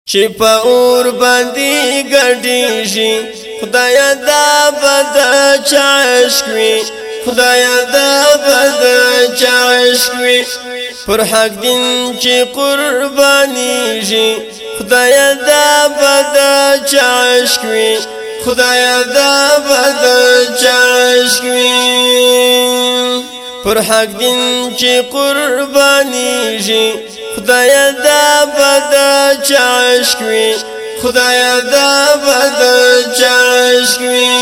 چې په اور باندې ګډېږي خدایا دا بد عشق وي خدایا دا بد عشق وي پر حق دین چې قربانيږي خدایا دا بد عشق وي خدایا دا بد عشق وي پر حق دین چې قربانيږي خدایا دا بد عشق وي خدایا دا بد عشق وي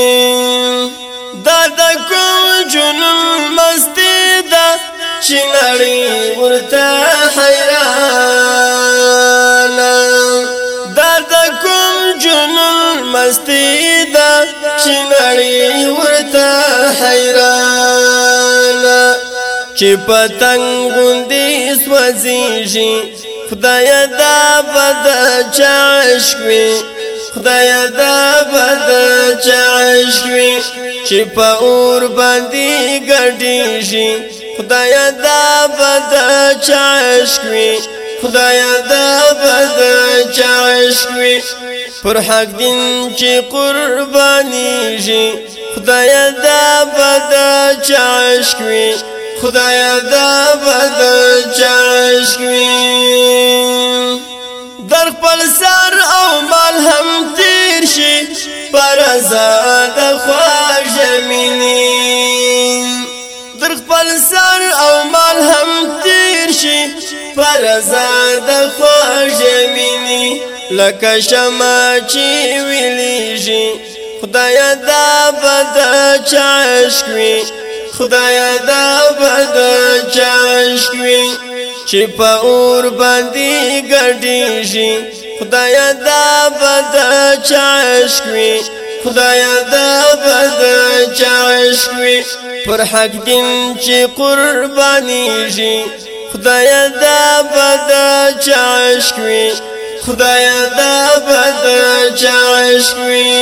دا د کوم جنون مستی دا چې نړۍ ورته حیران دا د کوم جنون مستی دا چې نړۍ ورته حیران چې پتنګ غوندې سوځيږي خدایا دا بد عشق وي خدایا دا بد عشق وي چې په اور باندې ګډېږي خدایا دا بد عشق وي خدایا دا بد عشق وي پر حق دین چې قربانيږي خدایا دا بد عشق وي خدایا دا بد عشق وي در خپل سر او مال هم تیر شي پر آزاد خواږه مینې در خپل سر او مال هم تیر شي پر آزاد خواږه مینې لکه شمع چې ویلېږي خدایا دا بد عشق وي خدایا دا بد عشق وي چې په اور باندې ګډېږي خدایا دا بد عشق وي خدایا دا بد عشق وي پر حق دین چې قربانيږي خدایا دا بد عشق وي خدایا دا بد عشق وي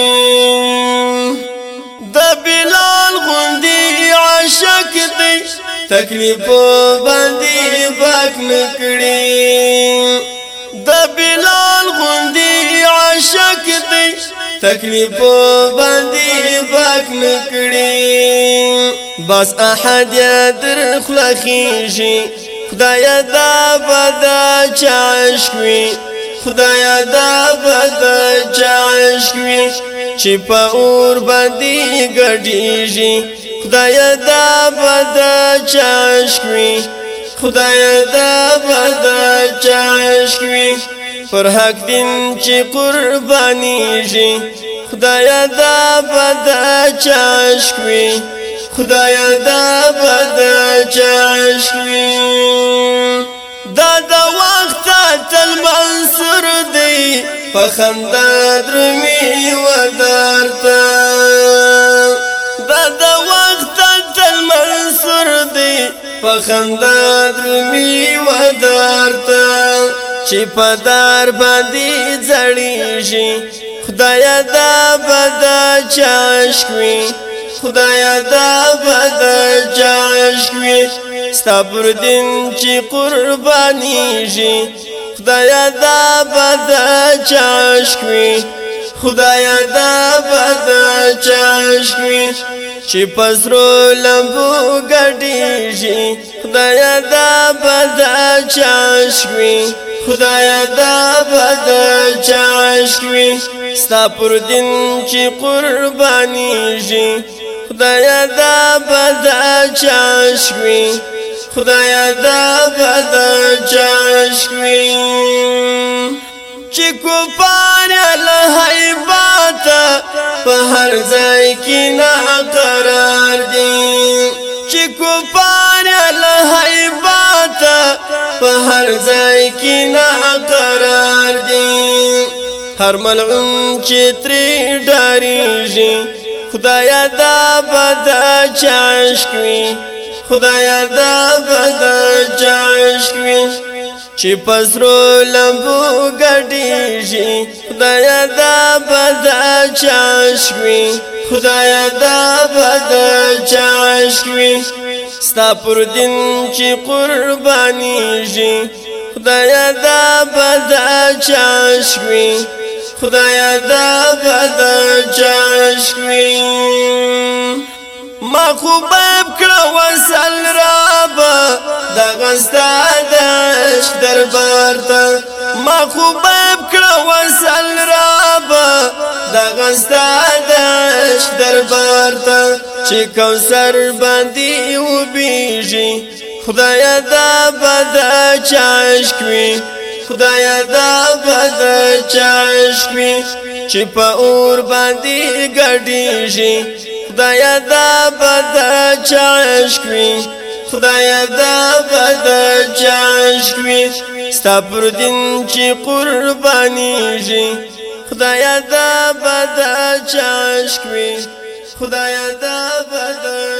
د بلال غوندې عاشق دی تکلیف باندې پاک نکړي د بلال غوندې عاشق دی تکلیف باندې پاک نکړي بس احد در خلخيږي خدایا دا بد عشق وي خدایا دا بد عشق وي چې په اور باندې ګډېږي خدایا دا بد عشق وي خدایا دا بد عشق وي پر حق دین چې قربانيږي خدایا دا بد عشق وي خدایا دا بد عشق وي دا د وخت تل منصور دی په خندا درمي ودارته دا د وخت تل منصور دی په خندا درمي ودارته چې په دار باندې ځړېږي خدایا دا بد عشق وي خدایا دا بد عشق وي ستا پر دین چې قربانيږي خدایا دا بد عشق وي خدایا دا بد عشق وي چې پسرو لمبو ګډېږي خدایا دا بد عشق وي خدایا دا بد عشق وي ستا پر دین چې قربانيږي خدایا دا بد عشق وي خدایا دا بد عشق وي چې کو پار له هیبات په هر ځای کې نا قرار دي چې کو پار له هیبات په هر ځای کې نا قرار دي هر ملعون چې ترې ډارېږي خدایا دا بد عشق وي خدایا دا بد عشق وي چې پسرو لمبو ګډېږي خدایا دا بد عشق وي خدایا دا بد عشق وي ستا پر دین چې قربانيږي خدایا دا بدا چاشوی خدایا دا بدا چاشوی ما خوباب کړه وصل رابا دا غستا دش دربار ته ما خوباب کړه وصل رابا دا غستا دش دربار ته چې کوثر باندې وبېږي خدایا دا بدا چاشوی خدایا دا بدا چاشوی چې په اور باندې ګډېږي خدایا دا بدا چاشوی خدایا دا بدا چاشوی ستا پر دین چې قربانیږي خدایا دا بدا چاشوی خدایا دا بدا